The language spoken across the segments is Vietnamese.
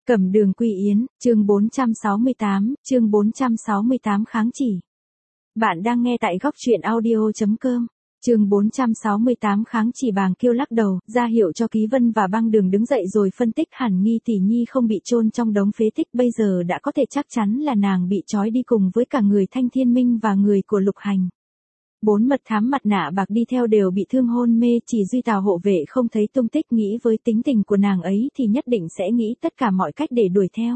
Cẩm Đường Quy Yến, chương 468 kháng chỉ. Bạn đang nghe tại góc truyện audio.com. Chương 468 kháng chỉ. Bàng Kiêu lắc đầu, ra hiệu cho Ký Vân và Băng Đường đứng dậy rồi phân tích. Hàn Nghi tỷ nhi không bị chôn trong đống phế tích, bây giờ đã có thể chắc chắn là nàng bị trói đi cùng với cả người Thanh Thiên Minh và người của Lục Hành. 4 mật thám mặt nạ bạc đi theo đều bị thương hôn mê, chỉ duy Tào hộ vệ không thấy tung tích. Nghĩ với tính tình của nàng ấy thì nhất định sẽ nghĩ tất cả mọi cách để đuổi theo.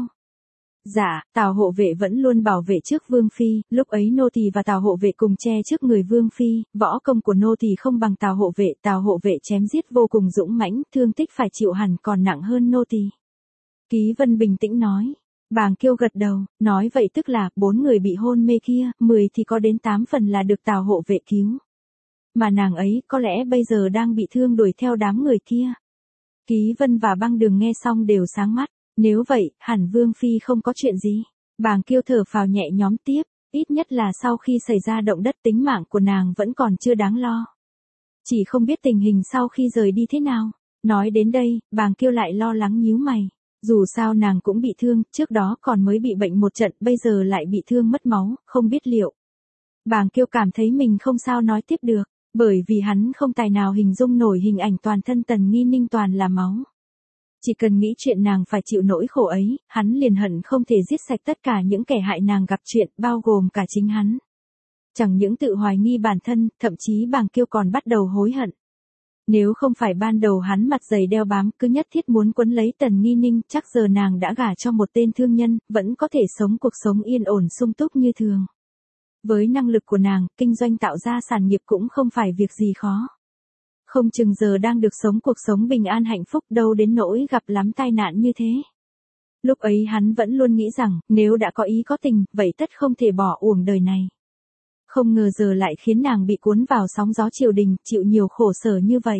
Dạ, Tào hộ vệ vẫn luôn bảo vệ trước Vương Phi, lúc ấy nô tỳ và Tào hộ vệ cùng che trước người Vương Phi, võ công của nô tỳ không bằng Tào hộ vệ chém giết vô cùng dũng mãnh, thương tích phải chịu hẳn còn nặng hơn nô tỳ. Ký Vân bình tĩnh nói. Bàng Kiêu gật đầu, nói vậy tức là 4 người bị hôn mê kia, 10 thì có đến 8 phần là được Tào hộ vệ cứu. Mà nàng ấy có lẽ bây giờ đang bị thương đuổi theo đám người kia. Ký Vân và Băng Đường nghe xong đều sáng mắt, nếu vậy, hẳn Vương Phi không có chuyện gì. Bàng Kiêu thở phào nhẹ nhõm tiếp, ít nhất là sau khi xảy ra động đất tính mạng của nàng vẫn còn chưa đáng lo. Chỉ không biết tình hình sau khi rời đi thế nào. Nói đến đây, Bàng Kiêu lại lo lắng nhíu mày. Dù sao nàng cũng bị thương, trước đó còn mới bị bệnh một trận, bây giờ lại bị thương mất máu, không biết liệu. Bàng Kiêu cảm thấy mình không sao nói tiếp được, bởi vì hắn không tài nào hình dung nổi hình ảnh toàn thân Tần Nghi Ninh toàn là máu. Chỉ cần nghĩ chuyện nàng phải chịu nỗi khổ ấy, hắn liền hận không thể giết sạch tất cả những kẻ hại nàng gặp chuyện, bao gồm cả chính hắn. Chẳng những tự hoài nghi bản thân, thậm chí Bàng Kiêu còn bắt đầu hối hận. Nếu không phải ban đầu hắn mặt dày đeo bám, cứ nhất thiết muốn quấn lấy Tần Nghi Ninh, chắc giờ nàng đã gả cho một tên thương nhân, vẫn có thể sống cuộc sống yên ổn sung túc như thường. Với năng lực của nàng, kinh doanh tạo ra sản nghiệp cũng không phải việc gì khó. Không chừng giờ đang được sống cuộc sống bình an hạnh phúc, đâu đến nỗi gặp lắm tai nạn như thế. Lúc ấy hắn vẫn luôn nghĩ rằng, nếu đã có ý có tình, vậy tất không thể bỏ uổng đời này. Không ngờ giờ lại khiến nàng bị cuốn vào sóng gió triều đình, chịu nhiều khổ sở như vậy.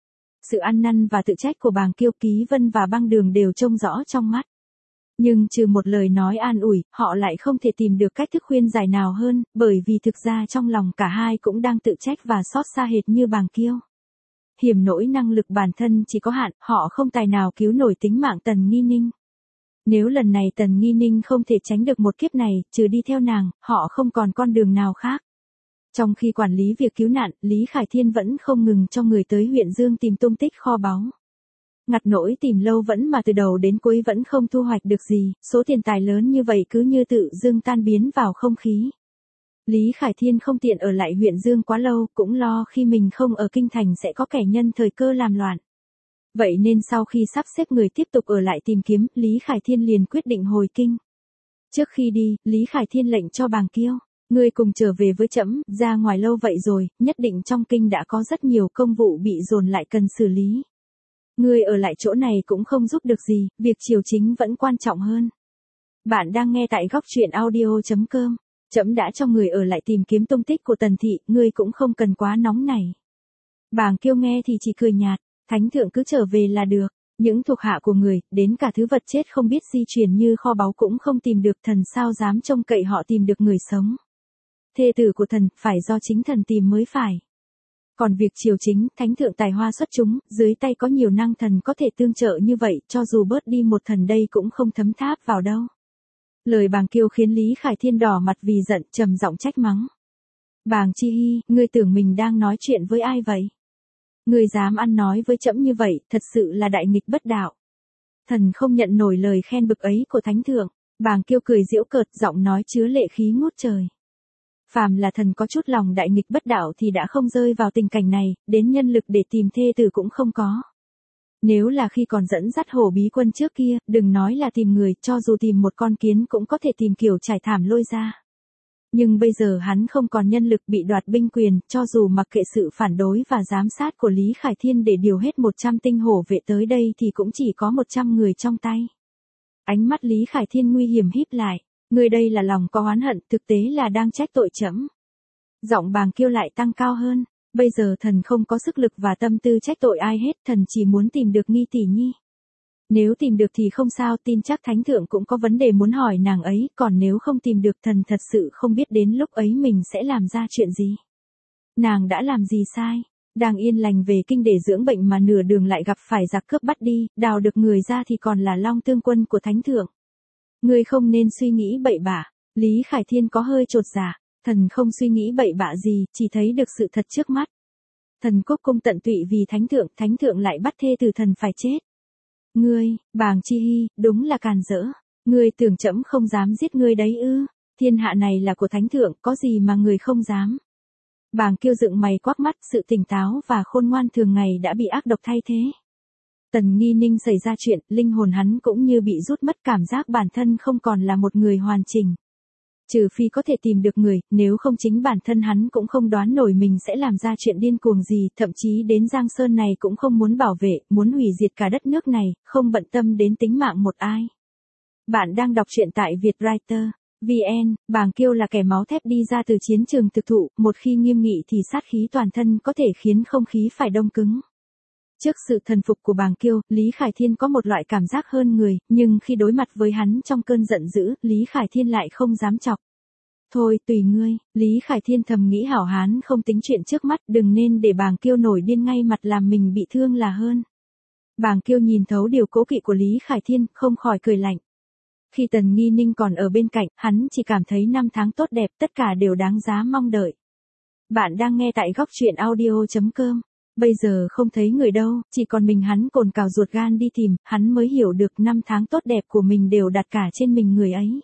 Sự ăn năn và tự trách của Bàng Kiêu, Ký Vân và Băng Đường đều trông rõ trong mắt. Nhưng trừ một lời nói an ủi, họ lại không thể tìm được cách thức khuyên giải nào hơn, bởi vì thực ra trong lòng cả hai cũng đang tự trách và xót xa hệt như Bàng Kiêu. Hiểm nỗi năng lực bản thân chỉ có hạn, họ không tài nào cứu nổi tính mạng Tần Nghi Ninh. Nếu lần này Tần Nghi Ninh không thể tránh được một kiếp này, trừ đi theo nàng, họ không còn con đường nào khác. Trong khi quản lý việc cứu nạn, Lý Khải Thiên vẫn không ngừng cho người tới huyện Dương tìm tung tích kho báu. Ngặt nỗi tìm lâu vẫn mà từ đầu đến cuối vẫn không thu hoạch được gì, số tiền tài lớn như vậy cứ như tự dưng tan biến vào không khí. Lý Khải Thiên không tiện ở lại huyện Dương quá lâu, cũng lo khi mình không ở kinh thành sẽ có kẻ nhân thời cơ làm loạn. Vậy nên sau khi sắp xếp người tiếp tục ở lại tìm kiếm, Lý Khải Thiên liền quyết định hồi kinh. Trước khi đi, Lý Khải Thiên lệnh cho Bàng Kiêu, ngươi cùng trở về với trẫm, ra ngoài lâu vậy rồi, nhất định trong kinh đã có rất nhiều công vụ bị dồn lại cần xử lý. Ngươi ở lại chỗ này cũng không giúp được gì, việc triều chính vẫn quan trọng hơn. Bạn đang nghe tại góc truyện audio.com. Trẫm đã cho người ở lại tìm kiếm tung tích của Tần thị, ngươi cũng không cần quá nóng nảy. Bàng Kiêu nghe thì chỉ cười nhạt, thánh thượng cứ trở về là được, những thuộc hạ của người, đến cả thứ vật chết không biết di chuyển như kho báu cũng không tìm được, thần sao dám trông cậy họ tìm được người sống. Thê tử của thần, phải do chính thần tìm mới phải. Còn việc triều chính, thánh thượng tài hoa xuất chúng, dưới tay có nhiều năng thần có thể tương trợ như vậy, cho dù bớt đi một thần đây cũng không thấm tháp vào đâu. Lời Bàng Kiêu khiến Lý Khải Thiên đỏ mặt vì giận, trầm giọng trách mắng. Bàng Chi Hy, ngươi tưởng mình đang nói chuyện với ai vậy? Ngươi dám ăn nói với trẫm như vậy, thật sự là đại nghịch bất đạo. Thần không nhận nổi lời khen bực ấy của thánh thượng. Bàng Kiêu cười giễu cợt, giọng nói chứa lệ khí ngút trời. Phàm là thần có chút lòng đại nghịch bất đạo thì đã không rơi vào tình cảnh này, đến nhân lực để tìm thê tử cũng không có. Nếu là khi còn dẫn dắt Hổ Bí Quân trước kia, đừng nói là tìm người, cho dù tìm một con kiến cũng có thể tìm kiểu trải thảm lôi ra. Nhưng bây giờ hắn không còn nhân lực, bị đoạt binh quyền, cho dù mặc kệ sự phản đối và giám sát của Lý Khải Thiên để điều hết 100 tinh hổ vệ tới đây thì cũng chỉ có 100 người trong tay. Ánh mắt Lý Khải Thiên nguy hiểm híp lại, người đây là lòng có oán hận, thực tế là đang trách tội trẫm. Giọng Bàng Kiêu lại tăng cao hơn. Bây giờ thần không có sức lực và tâm tư trách tội ai hết, thần chỉ muốn tìm được Nghi tỷ nhi. Nếu tìm được thì không sao, tin chắc thánh thượng cũng có vấn đề muốn hỏi nàng ấy, còn nếu không tìm được thần thật sự không biết đến lúc ấy mình sẽ làm ra chuyện gì. Nàng đã làm gì sai? Đang yên lành về kinh để dưỡng bệnh mà nửa đường lại gặp phải giặc cướp bắt đi, đào được người ra thì còn là Long Tương Quân của Thánh Thượng. Ngươi không nên suy nghĩ bậy bạ. Lý Khải Thiên có hơi chột dạ, thần không suy nghĩ bậy bạ gì, chỉ thấy được sự thật trước mắt. Thần cốc cung tận tụy vì Thánh Thượng lại bắt thê tử thần phải chết. Ngươi, Bàng Chi Hy, đúng là càn rỡ. Ngươi tưởng trẫm không dám giết ngươi đấy ư? Thiên hạ này là của Thánh Thượng, có gì mà người không dám? Bàng Kiêu dựng mày quắc mắt, sự tỉnh táo và khôn ngoan thường ngày đã bị ác độc thay thế. Tần Nghi Ninh xảy ra chuyện, linh hồn hắn cũng như bị rút mất, cảm giác bản thân không còn là một người hoàn chỉnh. Trừ phi có thể tìm được người, nếu không chính bản thân hắn cũng không đoán nổi mình sẽ làm ra chuyện điên cuồng gì, thậm chí đến Giang Sơn này cũng không muốn bảo vệ, muốn hủy diệt cả đất nước này, không bận tâm đến tính mạng một ai. Bạn đang đọc truyện tại Vietwriter VN. Bàng Kiêu là kẻ máu thép đi ra từ chiến trường thực thụ, một khi nghiêm nghị thì sát khí toàn thân có thể khiến không khí phải đông cứng. Trước sự thần phục của Bàng Kiêu, Lý Khải Thiên có một loại cảm giác hơn người, nhưng khi đối mặt với hắn trong cơn giận dữ, Lý Khải Thiên lại không dám chọc. Thôi tùy ngươi, Lý Khải Thiên thầm nghĩ hảo hán không tính chuyện trước mắt, đừng nên để Bàng Kiêu nổi điên ngay mặt làm mình bị thương là hơn. Bàng Kiêu nhìn thấu điều cố kỵ của Lý Khải Thiên, không khỏi cười lạnh. Khi Tần Nghi Ninh còn ở bên cạnh, hắn chỉ cảm thấy năm tháng tốt đẹp, tất cả đều đáng giá mong đợi. Bạn đang nghe tại góc truyện audio.com. Bây giờ không thấy người đâu, chỉ còn mình hắn cồn cào ruột gan đi tìm, hắn mới hiểu được năm tháng tốt đẹp của mình đều đặt cả trên mình người ấy.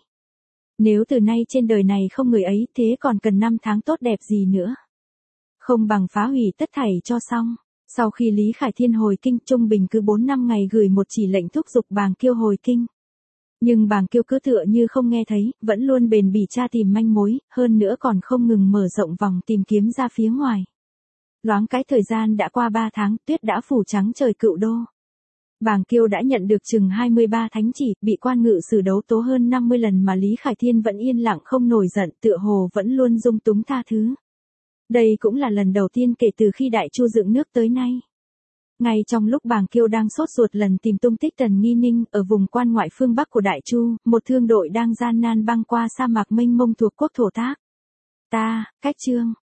Nếu từ nay trên đời này không người ấy, thế còn cần năm tháng tốt đẹp gì nữa? Không bằng phá hủy tất thảy cho xong. Sau khi Lý Khải Thiên hồi kinh, trung bình cứ 4 năm ngày gửi một chỉ lệnh thúc giục Bàng Kiêu hồi kinh. Nhưng Bàng Kiêu cứ tựa như không nghe thấy, vẫn luôn bền bỉ tra tìm manh mối, hơn nữa còn không ngừng mở rộng vòng tìm kiếm ra phía ngoài. Loáng cái thời gian đã qua 3 tháng, tuyết đã phủ trắng trời Cựu Đô. Bàng Kiêu đã nhận được chừng 23 thánh chỉ, bị quan ngự sử đấu tố hơn 50 lần mà Lý Khải Thiên vẫn yên lặng không nổi giận, tựa hồ vẫn luôn dung túng tha thứ. Đây cũng là lần đầu tiên kể từ khi Đại Chu dựng nước tới nay. Ngay trong lúc Bàng Kiêu đang sốt ruột lần tìm tung tích Tần Nghi Ninh, ở vùng quan ngoại phương Bắc của Đại Chu, một thương đội đang gian nan băng qua sa mạc mênh mông thuộc quốc thổ Thác. Cách chương